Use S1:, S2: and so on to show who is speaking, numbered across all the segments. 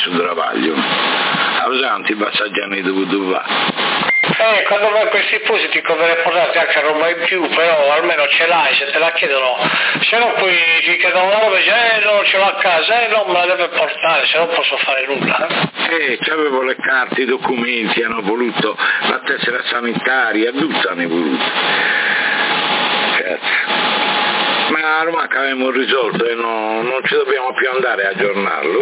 S1: sul travaglio. Allora ti passaggiano dove va.
S2: Quando vai a questi posti ti conviene portarti anche roba in più, però almeno ce l'hai, se te la chiedono, se no poi ti chiedono una roba e dici no, ce l'ho a casa, no, me la deve portare, se no posso fare nulla.
S1: C'avevo le carte, i documenti, hanno voluto la tessera sanitaria, tutto hanno voluto. Cazzo. Ma a Roma che avevamo risolto e non ci dobbiamo più andare a aggiornarlo.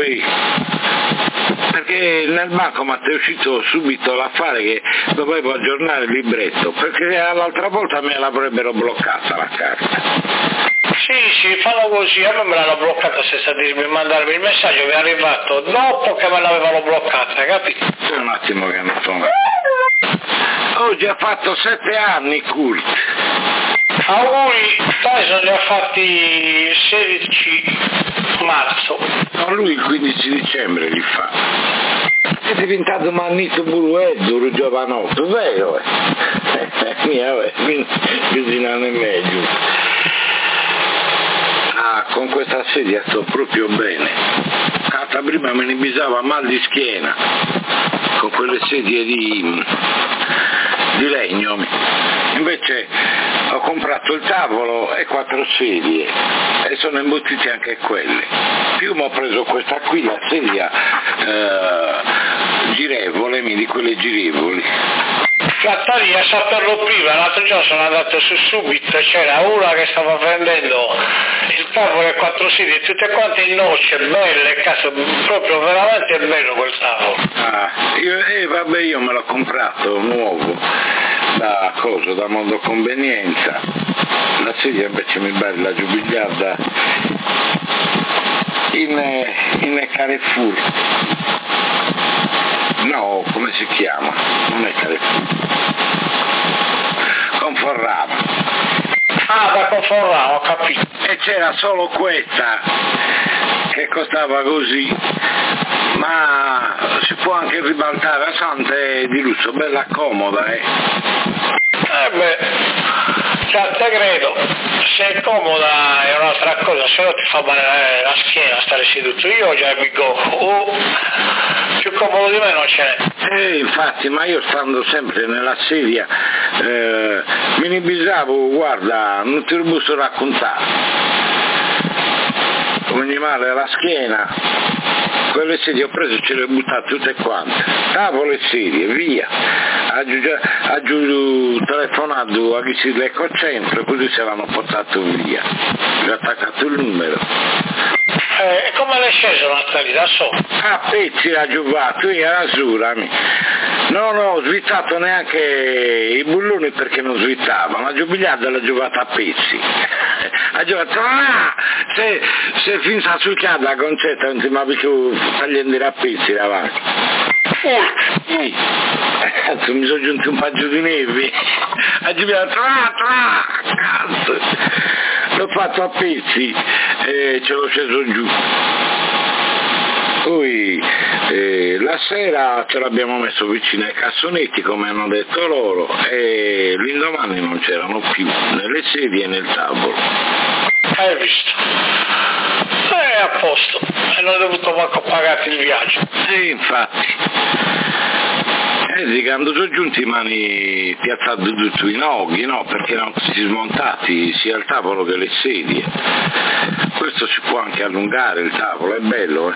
S1: Perché nel bancomat è uscito subito l'affare che dovevo aggiornare il libretto, perché l'altra volta me l'avrebbero bloccata la carta.
S2: Sì, fanno così, a me me l'hanno bloccata senza dirmi, mandarmi il messaggio, mi è arrivato dopo che me l'avevano bloccata, capito?
S1: C'è un attimo che non sono. Oggi ha fatto 7 anni Kurt.
S2: Auguri, dai, sono già fatti 16 marzo.
S1: No, lui il 15 dicembre li fa. È diventato mannito burueddo, giovanotto, vero? Quindi non è meglio. Con questa sedia sto proprio bene. Cata prima me ne bisava mal di schiena con quelle sedie di legno. Invece ho comprato il tavolo e 4 sedie e sono imbottiti anche quelle. Più mi ho preso questa qui, la sedia girevole, di quelle girevoli.
S2: Gattaria, a saperlo prima, l'altro giorno sono andato su Subito, c'era una che stava prendendo il tavolo e 4 sedie, tutte quante in noce, belle, cazzo, proprio veramente bello quel tavolo.
S1: Io me l'ho comprato nuovo, da Mondo Convenienza. La sedia invece mi bella la giubigliarda in Carrefour. No, come si chiama? Non è Carrefour. Conforrama.
S2: Da Conforrama, ho capito.
S1: E c'era solo questa che costava così, ma si può anche ribaltare, la santa è di lusso, bella comoda,
S2: Già te credo, se è comoda è un'altra cosa, se no ti fa male la schiena stare seduto. Io già mi goffo, più comodo di me non ce n'è.
S1: Infatti, ma io stando sempre nella sedia, me ne bisavo, guarda, non ti lo posso raccontare. Come mi male alla schiena. Quelle sedie ho preso e ce le ho buttate tutte quante, tavolo e sedie, via. Ho telefonato a chi si lecco centro, così se l'hanno portato via. Gli ho attaccato il numero.
S2: E come l'hai sceso Natalia, da solo?
S1: A pezzi l'ha giubato, io era azzurami. Non ho svizzato neanche i bulloni perché non svizzava, ma giubigliata l'ha giovata a pezzi. Ha giocato, se finza succhiata la concetta non ti mi più tagliando a pezzi davanti. Cazzo, mi sono giunti un paio di neve. Ha giocato, cazzo. L'ho fatto a pezzi e ce l'ho sceso giù. Poi la sera ce l'abbiamo messo vicino ai cassonetti come hanno detto loro e l'indomani non c'erano più nelle sedie e nel tavolo.
S2: Hai visto? A posto, e non ho dovuto manco pagare il viaggio.
S1: Sì, infatti. Quando sono giunti i mani piazzati tutti sui noghi, no? Perché erano tutti smontati sia il tavolo che le sedie. Questo si può anche allungare il tavolo, è bello,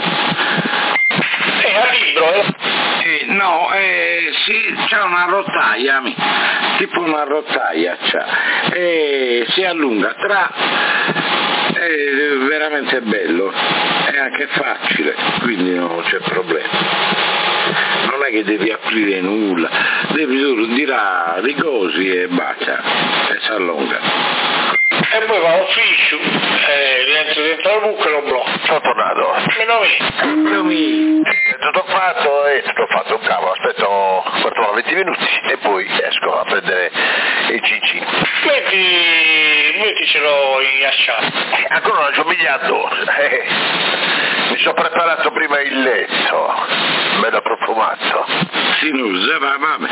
S2: È a libro,
S1: no, sì, c'è una rotaia, tipo una rotaia e si allunga è veramente bello, è anche facile, quindi non c'è problema. Non è che devi aprire nulla, devi solo dire rigosi e bacia e si allunga.
S2: E poi va all'ufficio, rientro dentro al buco e lo blocco.
S3: Sono tornato. Tutto fatto, cavolo, aspetto 20 minuti e poi esco a prendere il cincin.
S2: Metticelo in ghiacciato.
S3: Ancora non ci ho migliato. Mi sono preparato prima il letto, bello profumato.
S1: Sinusa, vabbè.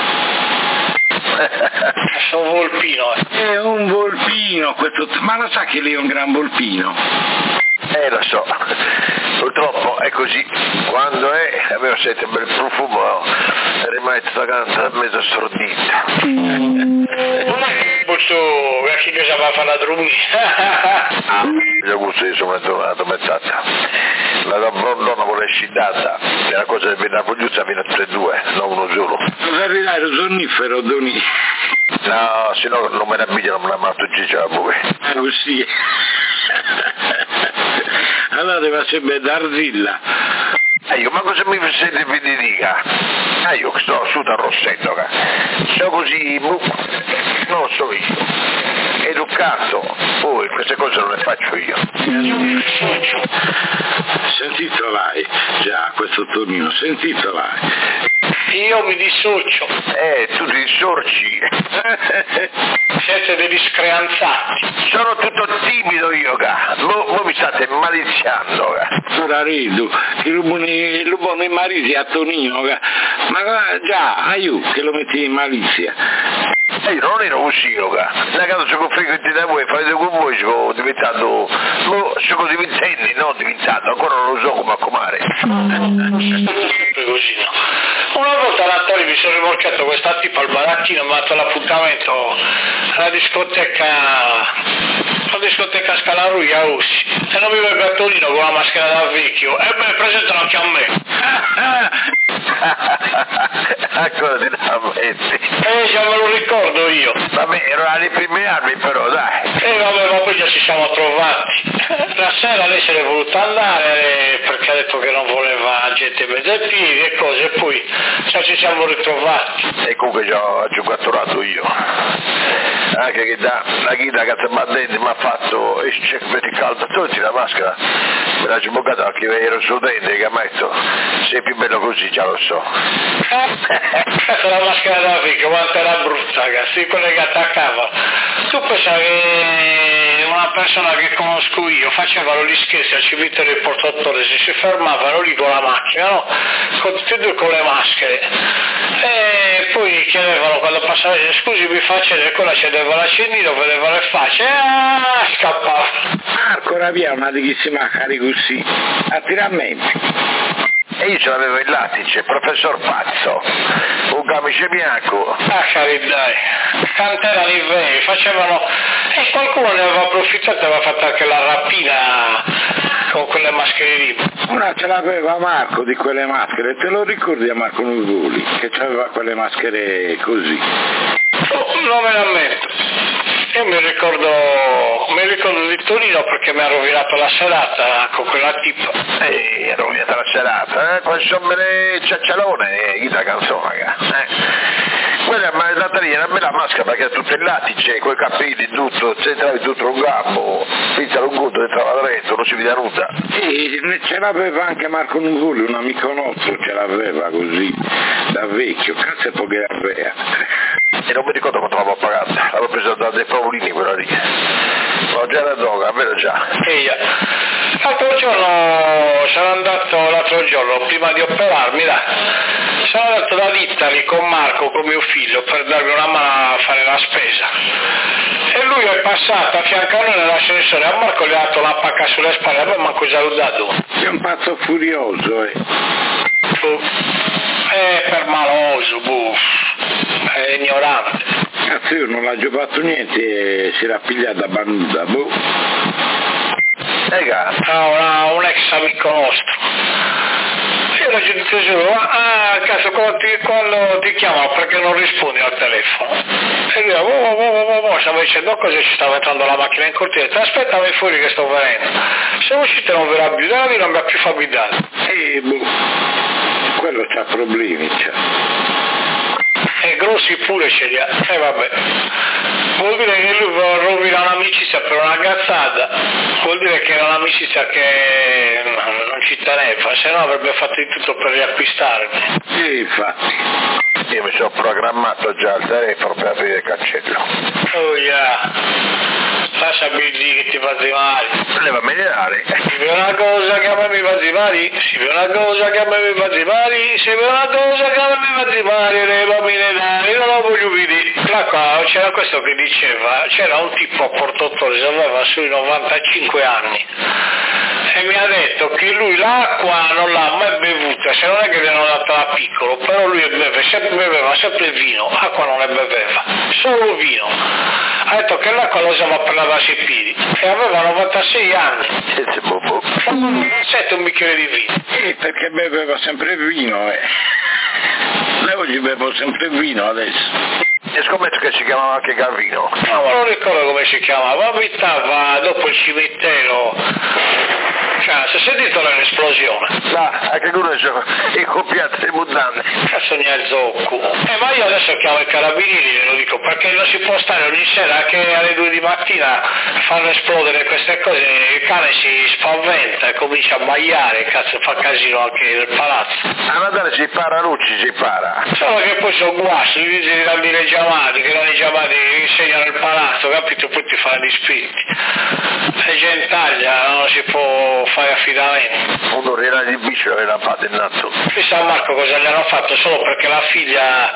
S2: Sono volpino.
S1: È un volpino questo, ma lo sa che lei è un gran volpino?
S3: Lo so, purtroppo è così, quando avevo sentito un bel profumo, rimane tutta mezzo stordita.
S2: Posso, chi che si va a fare la dormire?
S3: Io gusto io sono tornato mezz'altra. La donna vuole scindata, è una cosa che viene a Fogliuzza fino a 3-2, non uno solo.
S1: Non arrivare lo sonnifero, Doni.
S3: No, se no non me ne abbigliano, me la matto già voi.
S1: Così. Allora deve sempre d'Arzilla.
S3: Ma cosa mi sente di dica? Io sto su da Rossetto, sono così, non lo so io. Educato, poi queste cose non le faccio io.
S1: Sentito vai, già questo Tonino, sentito vai.
S2: Io mi dissocio.
S3: Tu ti dissorci.
S2: Siete degli screanzati.
S3: Sono tutto timido io, voi mi state maliziando,
S1: Ora rido, che rubano i mariti a Tonino, ma già, aiuto, che lo metti in malizia.
S3: Io non ero così, da quando sono frequenti da voi, fate con voi, sono diventato, sono diventenni, non diventato, ancora non lo so come accomare.
S2: Sempre così, no? Una volta a Natale mi sono rimorchiato questa tipa al baracchino, mi ha dato l'appuntamento alla discoteca Scalaruia a Ussi, e non mi vedo il Gatolino con la maschera da vecchio, e me presentano anche a me.
S3: Ancora ti la metti?
S2: Già me lo ricordo io.
S3: Vabbè, erano alle prime armi però, dai.
S2: Vabbè, ma poi già ci siamo trovati. La sera lei se ne è voluta andare perché ha detto che non voleva gente in mezzo ai piedi e cose, e poi già ci siamo ritrovati.
S3: E comunque già ho giocatturato io. Anche che la ghida cazzo battente mi ha fatto il check vertical, tolti la maschera, me l'ha sboccata perché ero studente che mi ha detto sei più bello così, già lo so.
S2: La maschera da fica, quanto era brutta, sì, quella che attaccava. Tu pensavi che una persona che conosco io facevano gli scherzi al cimitero del Portatore, si fermavano lì con la macchina, no? Con tutti e due con le maschere. E poi chiedevano quando passava, scusi mi faccia vedere, quella cedeva l'accendino, vedeva le facce, scappava.
S1: Marco Ravia una di chi si macari così, attiramenti.
S3: E io ce l'avevo in lattice, professor Pazzo, un camice bianco.
S2: Carità, cant'erano i veri, facevano, e qualcuno ne aveva approfittato e aveva fatto anche la rapina con quelle maschere lì.
S1: Una ce l'aveva Marco di quelle maschere, te lo ricordi a Marco Nuvoli, che aveva quelle maschere così?
S2: Non me la metto. Io mi ricordo di Torino perché mi ha rovinato la serata con quella tipa.
S3: Ha rovinato la serata, quel sommere ciaccialone, la canzone, Quella mi è data lì, una bella maschera perché era tutto in lattice, coi capelli, tutto, c'entravi tutto un gambo, pizza lungo, entrava dentro, non si vede nulla.
S1: E ce l'aveva anche Marco Nuvoli, un amico nostro, ce l'aveva così, da vecchio, cazzo e poche aveva.
S3: E non mi ricordo quanto l'avevo pagata, l'avevo presa da dei Paolini quella lì. Ma già la droga, vero già?
S2: L'altro giorno sono andato, prima di operarmi, sono andato da Italy con Marco, con mio figlio, per darmi una mano a fare la spesa. E lui è passato a fianco a noi nell'ascensore, a Marco gli ha dato la pacca sulle spalle, a me manco salutato.
S1: È un pazzo furioso,
S2: per maloso, è ignorante.
S1: Cazzo, io non l'ho già fatto niente e si era pigliata banduta,
S2: Un ex amico nostro. Io la gente giuro, cazzo, quando ti chiamano perché non rispondi al telefono? E lui, stavo dicendo così, ci stava entrando la macchina in cortile, aspettami fuori che sto venendo. Siamo usciti e non verrà più, non mi ha più fabbricato.
S1: Quello c'ha problemi,
S2: E grossi pure ce li ha, vabbè. Vuol dire che lui rovina un'amicizia per una cazzata, vuol dire che era un'amicizia che non ci teneva, se no avrebbe fatto di tutto per riacquistarmi.
S1: Infatti.
S3: Io mi sono programmato già al telefono per aprire il cancello.
S2: Oh lascia Billy che ti fa male.
S3: Leva minerale.
S2: Si vede una cosa che a me mi fa male, si vede una cosa che a me mi fa male, si vede una cosa che a me mi fa male, leva minerale, non lo voglio vedere. Là qua c'era questo che diceva, c'era un tipo a Porto Torres, aveva sui 95 anni. e mi ha detto che lui l'acqua non l'ha mai bevuta, se non è che gli hanno dato da piccolo, però lui beveva sempre vino, acqua non ne beveva, solo vino. Ha detto che l'acqua la usava per lavarsi i piedi e aveva 96 anni. Sette un bicchiere di vino.
S1: Perché beveva sempre vino. Lei oggi bevo sempre vino adesso.
S3: E scommetto che si chiamava anche Calvino.
S2: No, ma non ricordo come si chiamava, abitava dopo il cimitero. Cioè, si è sentito l'esplosione?
S3: No, anche lui è copiato le mutande.
S2: Cazzo ne ha zocco. Ma io adesso chiamo i carabinieri, glielo dico, perché non si può stare ogni sera che alle 2 di mattina fanno esplodere queste cose, il cane si spaventa e comincia a abbaiare, cazzo fa casino anche nel palazzo.
S3: A Natale si para luci, si para.
S2: Solo che poi sono guasti, gli dice di dargli le chiamate, che non le chiamate insegnano il palazzo, capito? Poi ti fanno gli spiriti. E Gentaglia non si può fare affidamento.
S3: Uno era di bici l'aveva fatto il nato.
S2: Chissà Marco cosa gli hanno fatto, solo perché la figlia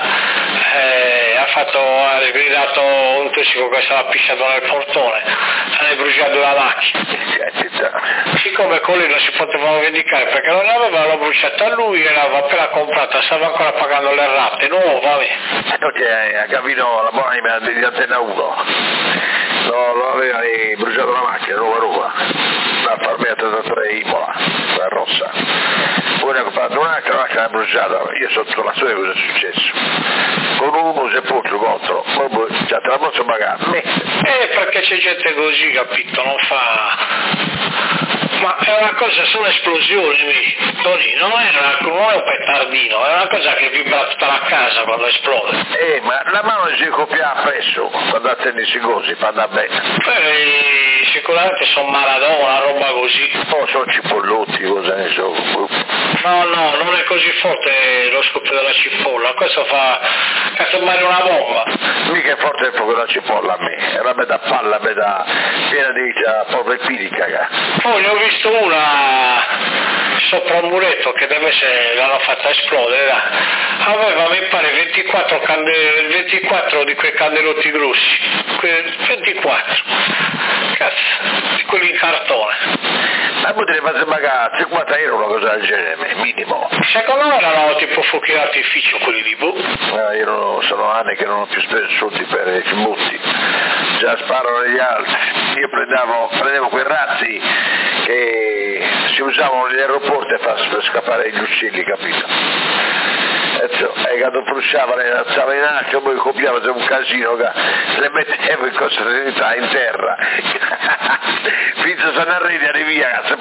S2: ha sgridato un tossico che stava pisciato nel portone, hanno bruciato la macchina. Siccome con lui non si potevano vendicare perché non l'avevano bruciata a lui, l'aveva appena comprata, stava ancora pagando le rate, nuova.
S3: Perché a Gavino la buona anima di Antenna 1 lo aveva bruciato la macchina, nuova, l'ha farmiata da 3 Imola, la rossa. Poi ne ha comprato un'altra macchina bruciata, io sotto la sua cosa è successo. Con uno si è posto contro, poi già te la posso pagare.
S2: Perché c'è gente così, capito, non fa... Ma è una cosa, sono esplosioni, Tony, non è un petardino, è una cosa che vibra tutta la casa quando esplode.
S3: Ma la mano si copia appresso quando attendi così, fa da bene.
S2: Sicuramente sono Maradona, roba così.
S3: Sono cipollotti, cosa ne so.
S2: No, non è così forte lo scoppio della cipolla, questo fa casomai una bomba.
S3: Mica è forte il fuoco della cipolla a me, è una bella palla, piena di proprio pirica.
S2: Poi ne ho visto una sopra un muretto che deve essere, l'hanno fatta esplodere, aveva mi pare 24 di quei candelotti grossi, 24, cazzo, di quelli in cartone.
S3: Ma potrei fare pagare 50 euro una cosa del genere, minimo.
S2: Secondo me erano tipo fuochi d'artificio quelli di
S3: io sono anni che non ho più speso soldi per i filmutti, già sparano gli altri. Io prendevo quei razzi che si usavano negli aeroporti per scappare gli uccelli, capito? E quando frusciava le alzava in alto, poi copiava un casino, le mettevo in costanza in terra. Finza sono arrivi via, cazzo.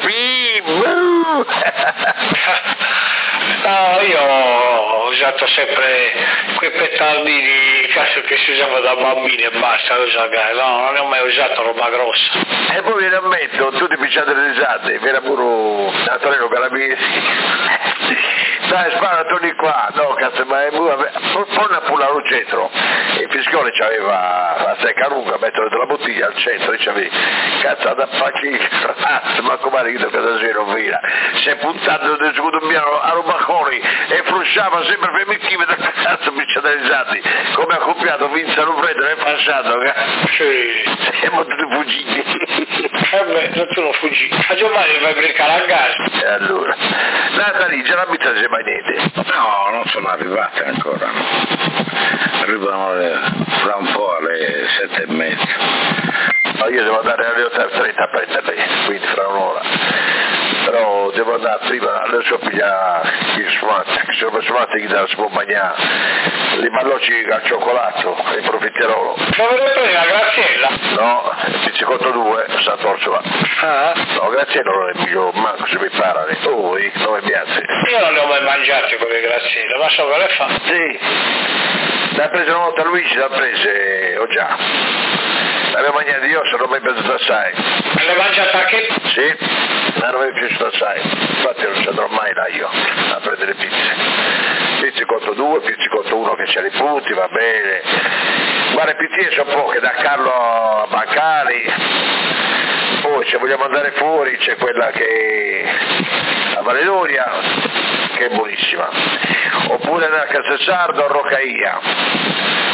S2: No, io ho usato sempre quei petardini, cazzo, che si usava da bambini e basta, no, non ne ho mai usato roba grossa.
S3: E poi viene a metto, tutti picciate le risate, viene pure Antonello Carabinieri. Dai, spara, torni qua, no, cazzo, ma è poi pure al centro. Il Fiscone c'aveva la secca lunga, mettere della bottiglia al centro, e c'aveva, cazzo, da facile, ma come marito che da zero via, si è puntato del secondo piano a Robaconi e frusciava sempre per me chi da cazzo picciate le risate, come ha copiato Vince Lufredo nel passato,
S2: sì.
S3: Siamo tutti fuggiti.
S2: Non sono fuggiti. A Giovanni vai a briccare a gas.
S3: E allora, Natali, già la pizza c'è mai niente?
S1: No, non sono arrivate ancora, no. Arrivano fra un po' alle 7:30.
S3: No, io devo andare alle 8:30 a prenderli, quindi fra un'ora. Però devo andare prima, adesso pigliare il sfumante, che sono sfumati che da scompagnare, le malloci al cioccolato, il profiterolo.
S2: Dove le prendi la Graziella?
S3: No, pizzicotto 2, Sant'Orsola. No, Graziella non è più, manco se mi parano, non mi piace.
S2: Io non le ho mai mangiate quelle Graziella, ma so che le fa.
S3: Sì, l'ha presa una volta Luigi, l'ha presa, ho già. L'avevo mangiata io, se non mi è piaciuto assai.
S2: L'hai mangiata anche?
S3: Sì, ma non mi è piaciuto assai, infatti non ci andrò mai là io a prendere pizze. Pizzicotto 2, pizzicotto 1 che c'ha i punti, va bene. Guarda, pizzie sono poche, da Carlo a Bancali. Poi se vogliamo andare fuori c'è quella che a Valedoria, che è buonissima. Oppure nella Castelzardo a Roccaia. Come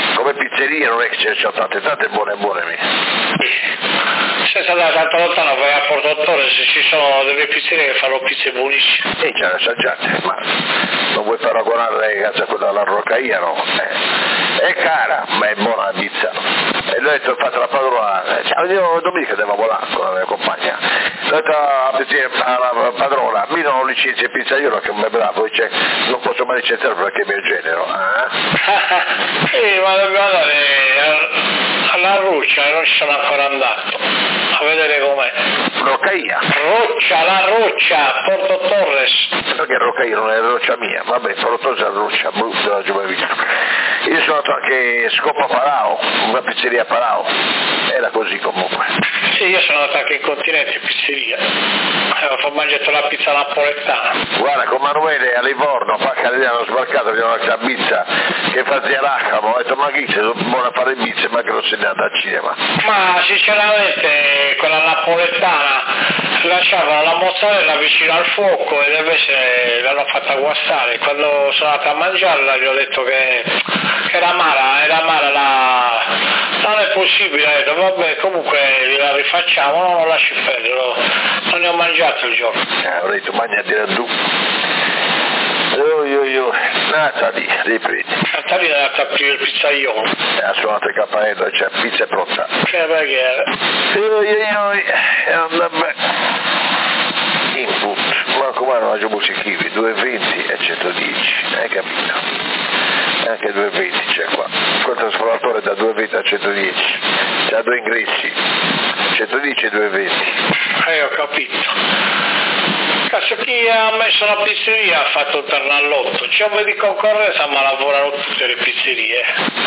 S3: pizzerie non è che ce ne sono tante buone mie.
S2: Senza andare tanto lontano vai a Porto Torre, se ci sono delle pizzerie che fanno pizze buonissime.
S3: Ce ne assaggiate, ma non vuoi paragonare a quella alla Roccaia, no? È cara, ma è buona la pizza. E lui ha detto, fate la padrona, io domenica devo volare con la mia compagna. Ho detto alla padrona, mi non licenzia il pizzaiolo che è bravo, dice, non posso mai licenziare perché è mio genero.
S2: Ma dobbiamo andare alla Ruccia, non ci sono ancora andato, a vedere com'è.
S3: Roccaia?
S2: La Roccia, Porto Torres.
S3: Perché Roccaia non è la roccia mia, vabbè, Porto Torres è la roccia, brutta, giù mai visto. Io sono andato anche Scopa Parao, una pizzeria a Parao, era così comunque.
S2: Sì, io sono andato anche in continente in pizzeria, ho mangiato la pizza napoletana.
S3: Guarda, con Manuele a Livorno, fa che hanno sbarcato, abbiamo la pizza che fazia l'acamo, ho detto ma chi c'è, buona a fare pizza, ma che non se ne andata al cinema.
S2: Ma sinceramente quella napoletana lasciavano la mozzarella vicino al fuoco e invece l'hanno fatta guastare. Quando sono andato a mangiarla gli ho detto che era amara non è possibile, ho detto vabbè comunque la rifacciamo, non lo lasci perdere, non ne ho mangiato il giorno.
S3: Ho detto mangia di radù. Natali, ripreti.
S2: Natali è andata a aprire il pizzaiolo.
S3: Ha suonato il campanello, c'è pizza è pronta.
S2: Che preghiera.
S3: Input, ma come hanno musichivi, 220 e 110, hai capito? Anche 220 c'è qua. Quel trasformatore da 220 a 110, c'ha due ingressi, 110 e 220.
S2: Ho capito. Cazzo, chi ha messo la pizzeria ha fatto il ternallotto, c'è un po' di concorrenza ma lavorano tutte le pizzerie.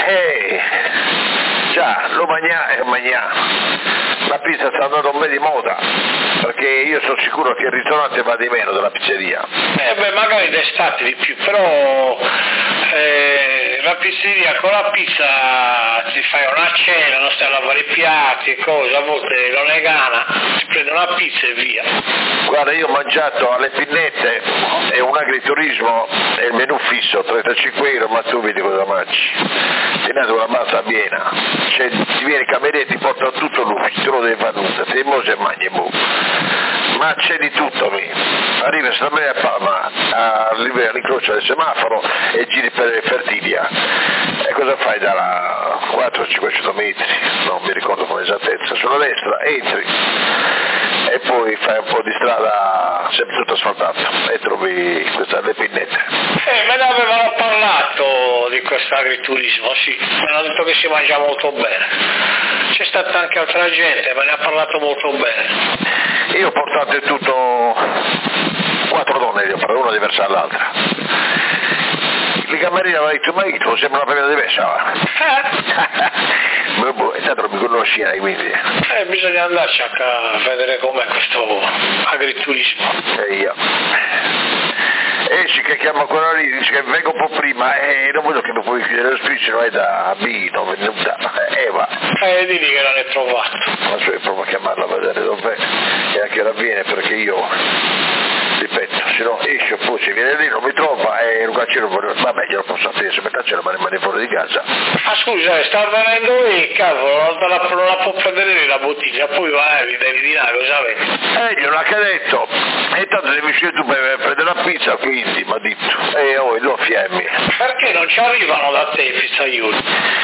S3: Già, lo magnà e magnà. La pizza sta andando un po' di moda, perché io sono sicuro che il ristorante va di meno della pizzeria.
S2: Magari d'estate di più, però la pizzeria con la pizza ti fai una cena, non stai a lavare i piatti e cose, a volte non è gana, ti prendi una pizza e via.
S3: Guarda, io ho mangiato alle Pinnette e un agriturismo e il menù fisso, 35 euro, ma tu vedi cosa mangi. Ti nato una massa piena, cioè, ti viene il cameriere e ti porta tutto lui, tu non devi fare nulla, ti mose e mangi ma c'è di tutto lì. Arriva sempre a Palma, arriva all'incrocio del semaforo e giri per Fertilia. E cosa fai da 400-500 metri? Non mi ricordo con esattezza. Sulla destra entri e poi fai un po' di strada sempre tutto asfaltato e trovi le Pinnette.
S2: Me ne avevano parlato di questo agriturismo, sì, mi hanno detto che si mangia molto bene. C'è stata anche altra gente, me ne ha parlato molto bene.
S3: Io ho portato in tutto 4 donne, una diversa dall'altra. Il cameriere mi ha detto, ma io sembra una famiglia diversa. Intanto non mi conosci, quindi.
S2: Bisogna andarci a vedere com'è questo agriturismo.
S3: Esci che chiama quella lì, dice che vengo un po' prima e non vedo che mi puoi chiudere lo spiccio, vai da B, non venuta, Eva.
S2: Digli che non è trovato.
S3: Ma cioè provo a chiamarla a vedere dov'è e a che ora viene, perché io, ripeto, se no esce poi se viene lì non mi trova e un cancello, vabbè glielo posso fare, se mettercelo ma rimane fuori di casa.
S2: Scusa, sta venendo lì, cavolo, non la può prendere la bottiglia, poi vai, devi dire cosa vedi.
S3: Glielo ha che detto, e tanto devi uscire tu per prendere la pizza, quindi mi ha detto, e lo fiammi.
S2: Perché non ci arrivano da te i pizzaioli?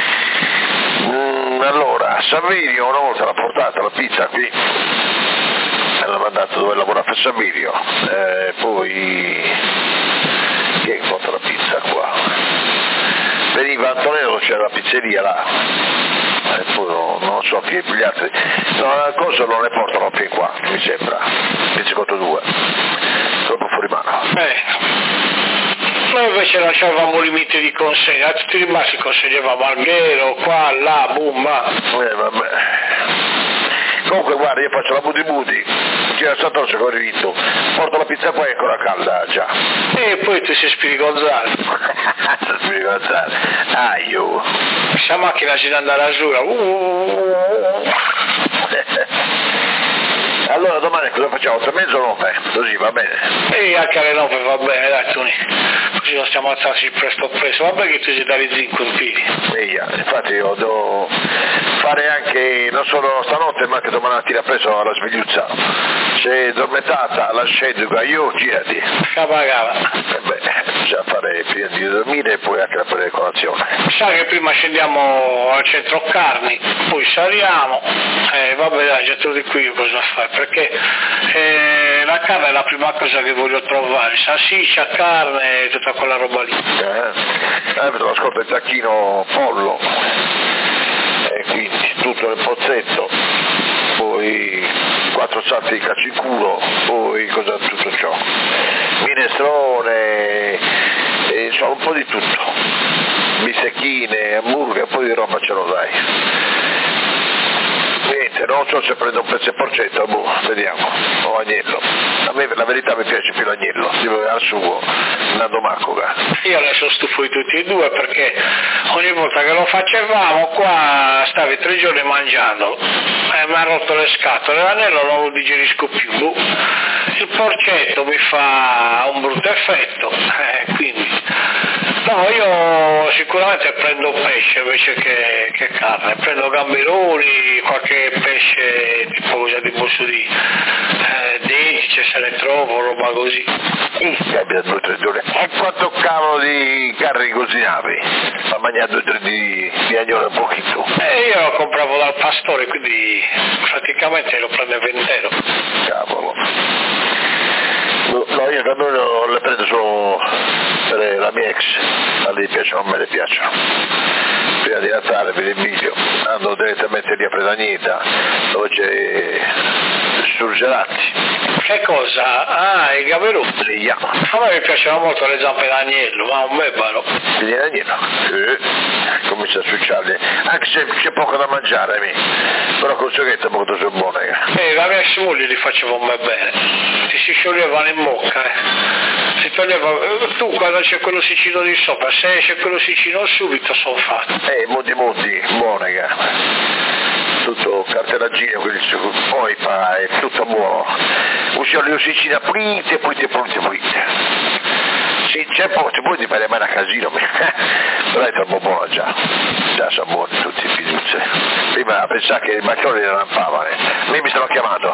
S3: Allora, Saverio una volta l'ha portata la pizza qui, l'ha mandata dove lavora per Saverio, poi chi porta la pizza qua? Veniva Antonello, c'era la pizzeria là, e poi non so che gli altri, la cosa non le portano più qua, mi sembra, pizza conto 2, troppo fuori mano.
S2: Noi invece lasciavamo limiti di consegna, a tutti i rimasti consegnavamo Alghero, qua, là, boom,
S3: vabbè. Comunque guarda, io faccio la budi, gira stato se ho rivinto, porto la pizza qua è ancora calda già.
S2: E poi tu sei Spirigonzale.
S3: Spirigonzale, io.
S2: Questa macchina si dà andare a giura.
S3: Allora domani cosa facciamo? 8:30 o 9? Così va bene?
S2: E anche alle 9 va bene, dai Tony. Così non stiamo alzarci presto. Vabbè che tu ci dai zinco in piedi.
S3: Infatti io devo fare anche, non solo stanotte ma anche domani mattina preso alla svegliuzza. Se è dormentata la scendo, io girati.
S2: Cava.
S3: Già fare prima di dormire e poi anche la prendere colazione.
S2: Sai che prima scendiamo al centro carni, poi saliamo, vabbè dai, già te lo dico io cosa fare, perché la carne è la prima cosa che voglio trovare, salsiccia, carne, tutta quella roba lì.
S3: Lo ascolto il tacchino pollo, e quindi tutto nel pozzetto, poi 4 salti di cacciculo, poi tutto ciò, minestrone, insomma un po' di tutto, bistecchine, hamburger, un po' di roba ce lo dai. Niente, non so se prendo un pezzo di porcetta, vediamo, o agnello. A me la verità mi piace più l'agnello, al sugo, andando maccoga. Io
S2: adesso stufo di tutti e due perché ogni volta che lo facevamo qua stavi 3 giorni mangiando e mi ha rotto le scatole, l'agnello non lo digerisco più. Il porcetto mi fa un brutto effetto, quindi no, io sicuramente prendo pesce invece che carne, prendo gambironi, qualche pesce tipo cosa di posso dire, dentice se ne trovo, roba così.
S3: Cambia 2 o 3 giorni. E quanto cavolo di carne cocinavi? Ma mangiare 2 o 3 di agnolo un pochino.
S2: Io lo compravo dal pastore, quindi praticamente lo prendevo intero.
S3: Cavolo. No, io quando le prendo solo per la mia ex, a lei piacciono, a me le piacciono. Prima di Natale per il video andavo direttamente lì a Predagneta dove c'è surgelati.
S2: Che cosa? Ah, il gaverù?
S3: Sì,
S2: a me mi piacciono molto le zampe d'agnello, ma un bebano.
S3: L'agnello? Comincia a succiarle, anche se c'è poco da mangiare, però con il sughetto è molto buone.
S2: La mia ex moglie li faceva un bene, ti si scioglievano in bocca, si toglieva, tu quando c'è quello sicino di sopra, se c'è quello sicino subito sono fatti.
S3: Mondi, buone, tutto cartellagino, poi è tutto buono. Usciamo le ossicine pulite. Sì, c'è poco, poi ti fai male a casino, però è troppo buono già sono buoni tutti i piduzze. Prima pensavo che i maccheroni ne rampavano, lì mi stanno chiamando.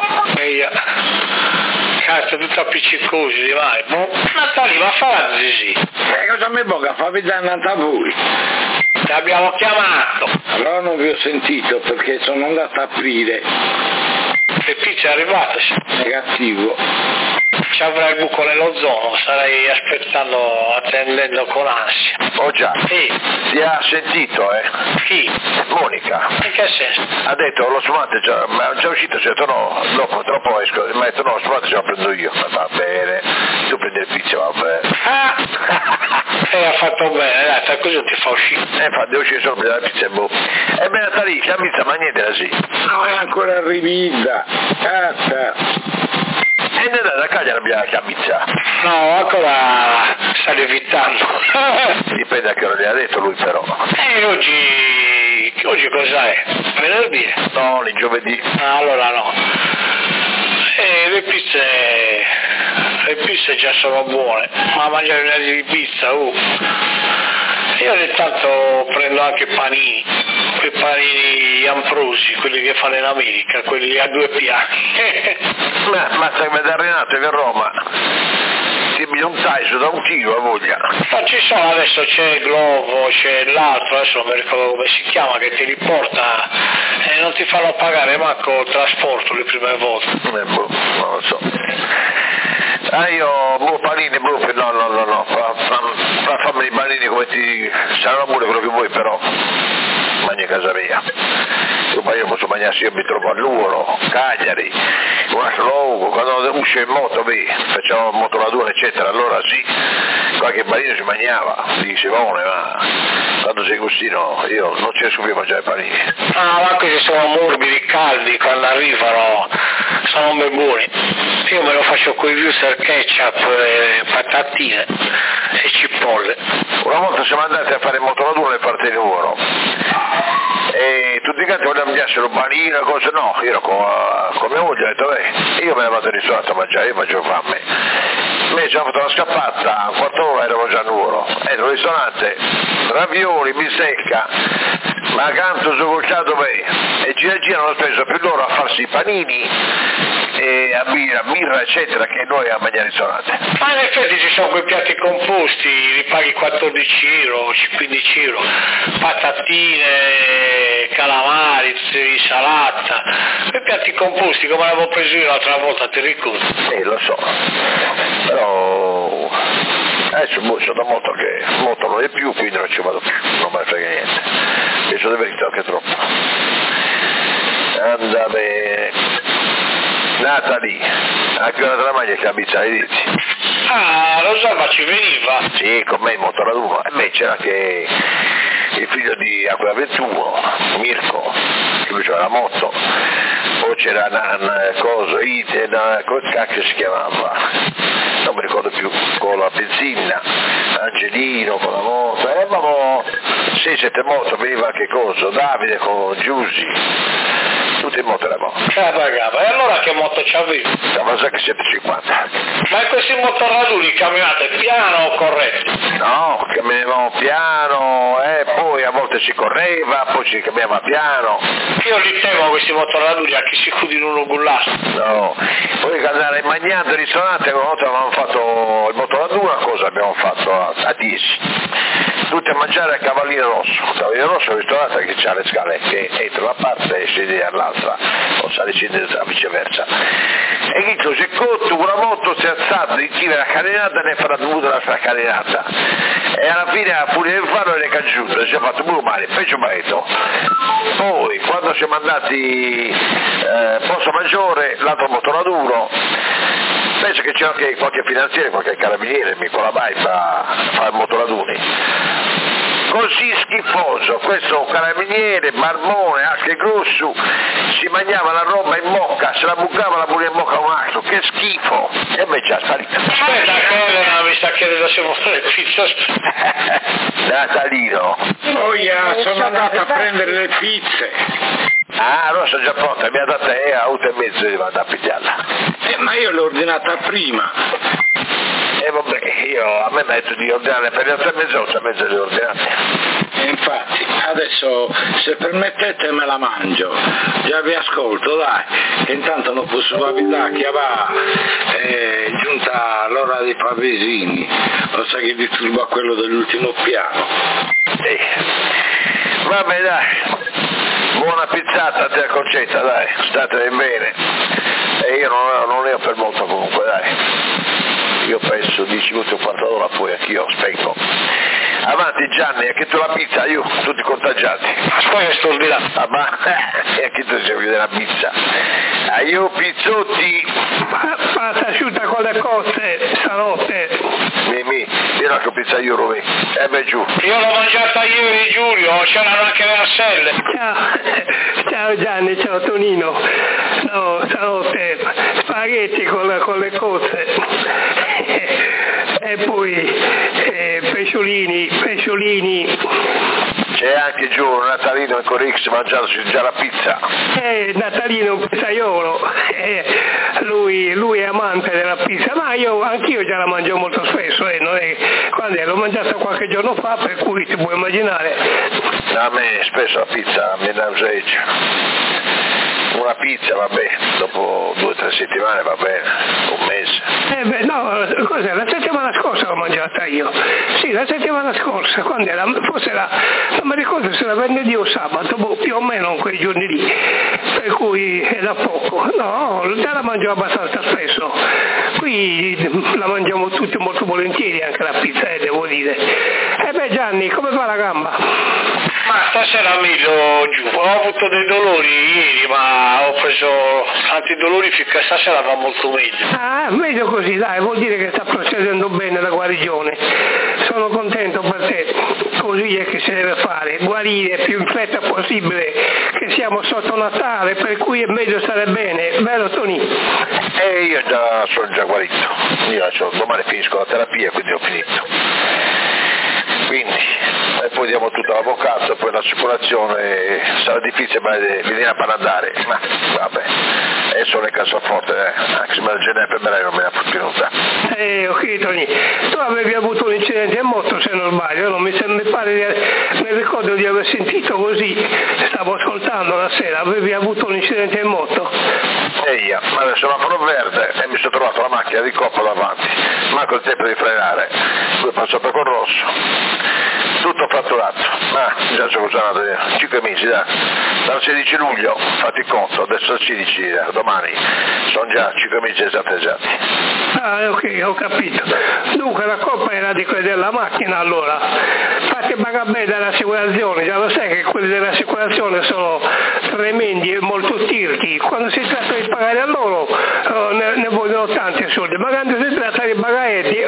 S2: Cazzo, tutto appiccicosi, vai. Natali, ma fa così.
S1: Cosa mi boga, fa vedere a voi.
S2: Ti abbiamo chiamato.
S1: Allora non vi ho sentito perché sono andato a aprire.
S2: E pizza è arrivata?
S1: Negativo.
S2: Ci avrai il buco nell'ozono, starei attendendo con ansia.
S3: Oh già,
S2: sì.
S3: Ti ha sentito,
S2: Chi?
S3: Monica.
S2: In che senso?
S3: Ha detto lo spumante ma è già uscito, si ha detto no, dopo troppo esco, mi ha detto no, lo spumante ce lo prendo io. Va bene, tu prendi il pizza, va bene.
S2: Ha fatto bene, dai, così non ti fa uscire.
S3: Infatti devo uscire solo per la pizza e boh. E bene Natali, la pizza ma niente da sì.
S1: No, è ancora arrivita.
S3: E da Cagliari abbiamo la pizza.
S2: No, ancora sta lievitando.
S3: Dipende da che ora gli ha detto lui però.
S2: Oggi cos'è? Venerdì?
S3: No, il giovedì.
S2: Allora no. Le pizze già sono buone, ma mangiare una di pizza, Io ogni tanto prendo anche panini, quei panini Ambrosi, quelli che fanno in America, quelli a 2 piani.
S3: ma sai come da Renato che a Roma ti mi un taglio da 1 chilo a voglia.
S2: Ma ci sono adesso, c'è Glovo, c'è l'altro, adesso non mi ricordo come si chiama, che ti riporta e non ti fanno pagare manco il trasporto le prime volte.
S3: Non lo so. Io panini, no, fammi i panini come ti saranno pure quello che vuoi, però mangi a casa mia. Io posso mangiarsi, io mi trovo a Nuoro, Cagliari, un altro luogo, quando uscivo in moto, facciamo motoradura eccetera, allora sì, qualche panino si mangiava, di Simone, ma quando sei così no, io non ci riesco più a mangiare panini.
S2: Ma questi sono morbidi, caldi, quando arrivano sono ben buoni. Io me lo faccio con i wuster, ketchup, patatine e cipolle.
S3: Una volta siamo andati a fare motoradura nel parte di Nuoro e tutti quanti volevano mangiare un panino, cose, no, io ero con mia moglie, ho detto, io me ne vado al ristorante a mangiare, io mangio fame. Invece ci hanno fatto una scappata, un quarto d'ora eravamo già a Nuoro, entro il ristorante, ravioli, bistecca, ma canto sgocciato e gira non ho speso più loro a farsi i panini e a birra eccetera che noi a mangiare al ristorante.
S2: Ma in effetti ci sono quei piatti composti, li paghi 14 euro, 15 euro, patatine, calamari, insalata, quei piatti composti come l'avevo preso io l'altra volta, ti ricordi?
S3: Lo so, però adesso c'è da molto che molto non è più, quindi non ci vado più, non me ne frega niente, penso di verità che è troppo. Anda bene. Natali, a che ora te la mangi che la pizza ai denti?
S2: Ah, lo so, ma ci veniva?
S3: Sì, con me in motoraduno, e me c'era che il figlio di Acquaventuno, Mirko, che lui c'era la moto, poi c'era come cacchio si chiamava? Non mi ricordo più, con la benzina, Angelino con la moto, eravamo 6-7 moto, veniva anche cosa, Davide con Giussi, tutti in moto eravamo.
S2: E allora che moto c'avevi?
S3: Kawasaki 750.
S2: Ma in questi motorraduni camminate piano o corretto?
S3: No, camminavamo piano, poi a volte si correva, poi si camminava piano.
S2: Io li temo questi motorraduni a chi si cudino uno gullasso.
S3: No, poi andare mangiando al ristorante, una volta avevamo fatto il motorraduno, cosa abbiamo fatto a 10? Tutti a mangiare a Cavallino Rosso. Cavallino Rosso è un ristorante che c'ha le scale che entra da una parte e scendi dall'altra, o sale e scende viceversa. E chi c'è cotto, una moto si è alzato, in chi la carenata ne farà dovuta la sua carenata. E alla fine a furia di farlo ne è cagiuto, si è fatto pure male, peggio maretto. Poi quando siamo andati Posto Maggiore, l'altro motoraduro, penso che c'era anche qualche finanziere, qualche carabiniere, con la baifa fa il motoraduni. Così schifoso, questo carabiniere, barbone, anche grosso, si mangiava la roba in bocca, se la bucava pure in bocca a un altro, che schifo, e invece ha sparito.
S2: Aspetta, Elena mi sta chiedendo se vuole le pizza.
S3: Natalino.
S1: Sono andato a prendere le pizze.
S3: Ah, allora sono già pronta, mi ha dato a 8:30 di andare a pigliarla.
S1: Ma io l'ho ordinata prima.
S3: E vabbè, a me mi ha detto di ordinare per le 8:30 di ordinare.
S1: Infatti, adesso se permettete me la mangio, già vi ascolto, dai, che intanto non posso capitare che va, è giunta l'ora dei pavesini, lo sai che disturba quello dell'ultimo piano.
S3: Vabbè dai, buona pizzata a te a Concetta, dai, state bene, e io non ne ho per molto comunque, dai. Io penso 10 minuti o un quarto d'ora, poi anch'io spengo. Avanti Gianni, anche tu la pizza, tutti contagiati.
S2: Questo il di là.
S3: E anche tu sei vedere la pizza. Io pizzotti.
S4: Pasta asciutta con le cozze, stanotte.
S3: Io lascio pizza io Rovi. Beh giù.
S2: Io l'ho mangiata ieri Giulio, c'erano anche le arselle.
S4: Ciao Gianni, ciao Tonino. No, stanotte spaghetti con le cozze. E poi pesciolini.
S3: C'è anche giù Natalino e Corix mangiando già la pizza.
S4: Natalino un pizzaiolo, lui è amante della pizza, ma anch'io già la mangio molto spesso, quando l'ho mangiata qualche giorno fa, per cui ti puoi immaginare.
S3: A me spesso la pizza mi nausea. Una pizza vabbè, dopo 2 o 3 settimane va bene, un mese.
S4: No, cos'è? La settimana scorsa l'ho mangiata io. Sì, la settimana scorsa, quando era, forse non mi ricordo se era venerdì o sabato, più o meno in quei giorni lì, per cui è da poco. No, già la mangio abbastanza spesso. Qui la mangiamo tutti molto volentieri, anche la pizza, devo dire. Gianni, come va la gamba?
S2: Ma stasera meglio giù, ho avuto dei dolori ieri, ma ho preso antidolori finché stasera va molto meglio.
S4: Ah, meglio così, dai, vuol dire che sta procedendo bene la guarigione. Sono contento per te, così è che si deve fare, guarire più in fretta possibile, che siamo sotto Natale, per cui è meglio stare bene, vero Tony?
S3: Io sono già guarito, domani finisco la terapia, quindi ho finito. Quindi e poi diamo tutto all'avvocato, poi l'assicurazione sarà difficile, ma venire a parandare, ma vabbè, adesso le cassaforte, anche se me la genere per me non me la fu tenuta.
S4: Ok Tony, tu avevi avuto un incidente in moto se non sbaglio, non mi ricordo di aver sentito così, stavo ascoltando la sera, avevi avuto un incidente in moto?
S3: Io, adesso la farò verde e mi sono trovato la macchina di coppa davanti, manco il tempo di frenare, poi è passato col rosso, tutto fatturato, ma già ci ho usato 5 mesi, dal 16 luglio, fatti conto, adesso il 16, domani, sono già 5 mesi esatti.
S4: Ah, ok, ho capito. Dunque la colpa era di quelli della macchina allora. Fate pagare bene dall'assicurazione, già lo sai che quelli dell'assicurazione sono tremendi e molto tirchi. Quando si tratta di pagare a loro ne vogliono tanti soldi, ma quando si tratta di pagare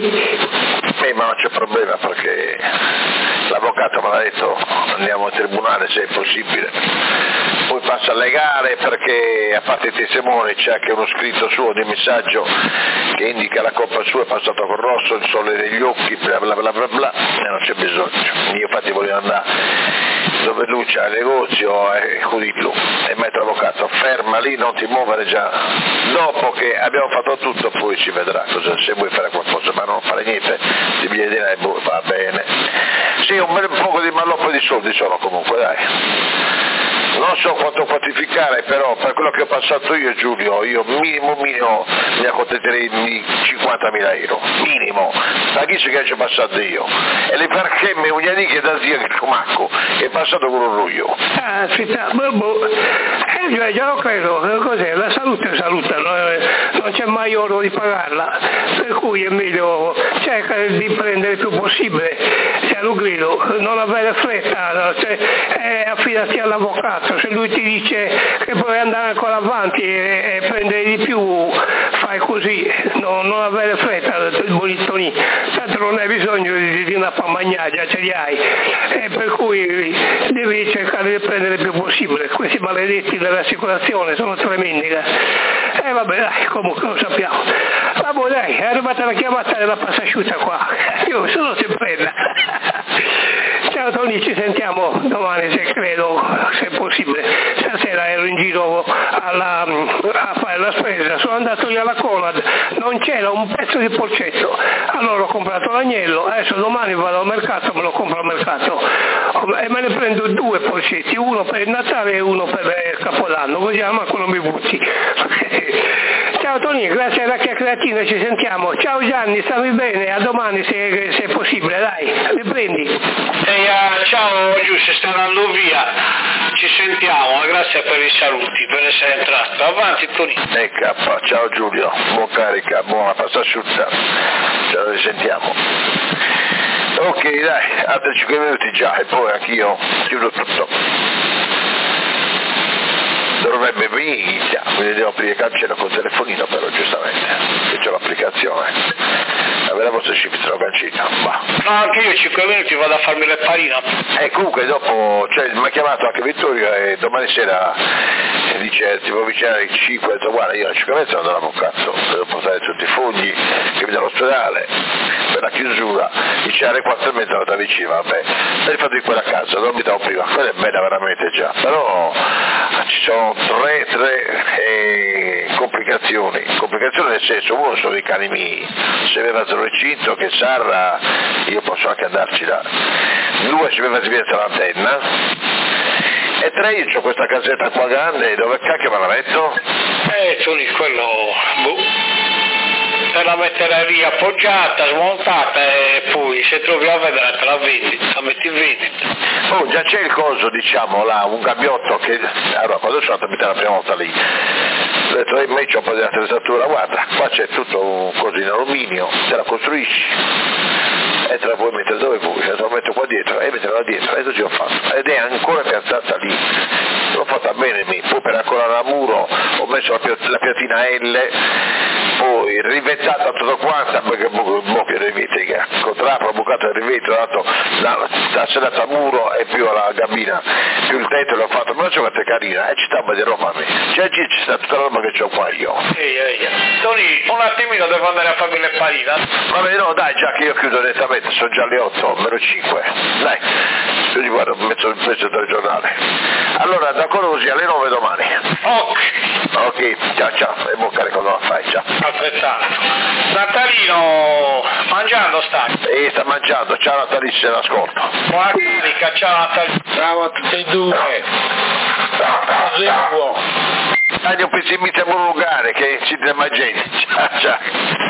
S3: ma non c'è problema perché l'avvocato mi ha detto andiamo al tribunale se è possibile, poi passa alle gare perché a parte i testimoni c'è anche uno scritto suo di messaggio che indica la colpa sua, è passato col rosso, il sole negli occhi, bla bla bla bla bla, e non c'è bisogno. Io infatti volevo andare dove lui c'ha il negozio e cudirlo, e metto l'avvocato ferma lì, non ti muovere già, dopo che abbiamo fatto tutto poi si vedrà cosa, se vuoi fare qualcosa, ma non fare niente, ti viene di là e va bene. Sì, un bel poco di malloppo di soldi sono comunque, dai. Non so quanto quantificare, però per quello che ho passato io, Giulio, io minimo mi accontenterei di 50.000 euro, minimo, da chi c'è che ci ho passato io, e le perché mi voglio dire che da zio che comacco, è passato con un ruglio.
S4: Aspetta, già lo credo, cos'è? La salute saluta, non c'è mai oro di pagarla, per cui è meglio cercare di prendere il più possibile, lo grido, non avere fretta, affidati all'avvocato, se lui ti dice che puoi andare ancora avanti e prendere di più, fai così, non avere fretta, il bonittoni, tanto non hai bisogno di una pamagnà, già ce li hai, e per cui devi cercare di prendere il più possibile, questi maledetti dell'assicurazione sono tremendi, vabbè dai, comunque lo sappiamo, vabbè dai, è arrivata la chiamata della passasciutta qua, io sono sempre Ciao Tony, ci sentiamo domani se credo, se è possibile. Stasera ero in giro a fare la spesa, sono andato lì alla Conad, non c'era un pezzo di porcetto, allora ho comprato l'agnello, adesso domani vado al mercato, me lo compro al mercato e me ne prendo 2 porcetti, uno per il Natale e uno per il Capodanno, così al manco non mi butti. Ciao Tony, grazie alla chiacchieratina, ci sentiamo. Ciao Gianni, stammi bene, a domani se è possibile, dai, riprendi.
S2: Ciao Giuseppe, sto andando via, ci sentiamo, grazie per i saluti, per essere entrato. Avanti Tony.
S3: Ciao Giulio, buon carica, buona passasciutta, ce la risentiamo. Ok dai, altri 5 minuti già e poi anch'io chiudo tutto. Dovrebbe venire, quindi devo aprire il cancello col telefonino però giustamente, che c'è l'applicazione. Vediamo se ci metterò gancino.
S2: No, anche io 5 minuti vado a farmi le farina.
S3: E comunque dopo, mi ha chiamato anche Vittorio e domani sera dice ti vuoi avvicinare alle 5, ho detto guarda io a 5 minuti vado all'avvocato, devo portare tutti i fogli che mi dall'ospedale per la chiusura, dice alle 4 e mezza andata vicino, vabbè, per il fatto di quella casa, non mi davo prima, quella è bella veramente già, però ci sono tre complicazioni nel senso, uno sono i cani miei, se aveva recinto che Sarra io posso anche andarci là, 2 si aveva sviata l'antenna e 3 io ho questa casetta qua grande dove cacchio me la metto?
S2: Tony, quello te la metterai lì appoggiata, smontata e poi se trovi la vedere te la vendi, la metti in vendita.
S3: Oh, già c'è il coso, diciamo là, un gabbiotto che allora quando sono andato a mettere la prima volta lì ho detto me c'ho un po' di attrezzatura, guarda qua c'è tutto un coso in alluminio, te la costruisci e te la puoi mettere dove vuoi, te la metto qua dietro e metterla dietro e così ho fatto ed è ancora piazzata lì, l'ho fatta bene poi per ancorare al muro ho messo la piatina L, poi rivettata tutta quanta perché bocchio di vitiga, con trappola bucata di vetro, ho dato la serata al muro e più alla gabina, più il tetto l'ho fatto, ma quanto è carina, ci sta di roba a me, ci sta tutta la roba che c'ho qua io.
S2: Tony, un attimino devo andare a farmi le parine.
S3: Vabbè no, dai, già che io chiudo nettamente, sono già le 8, meno 5, dai, io guardo mezzo telegiornale. Allora, d'accordo così, alle 9 domani. Ok, ciao, e boccare cosa la fai, ciao.
S2: Altrettanto. Natalino, mangiando stai?
S3: Sta mangiando, ciao Natalino, se l'ascolto.
S2: Buona carica, ciao Natalino.
S1: Ciao a tutti e due.
S3: Dai un pezzo in prolungare che ci deve gente. Ciao.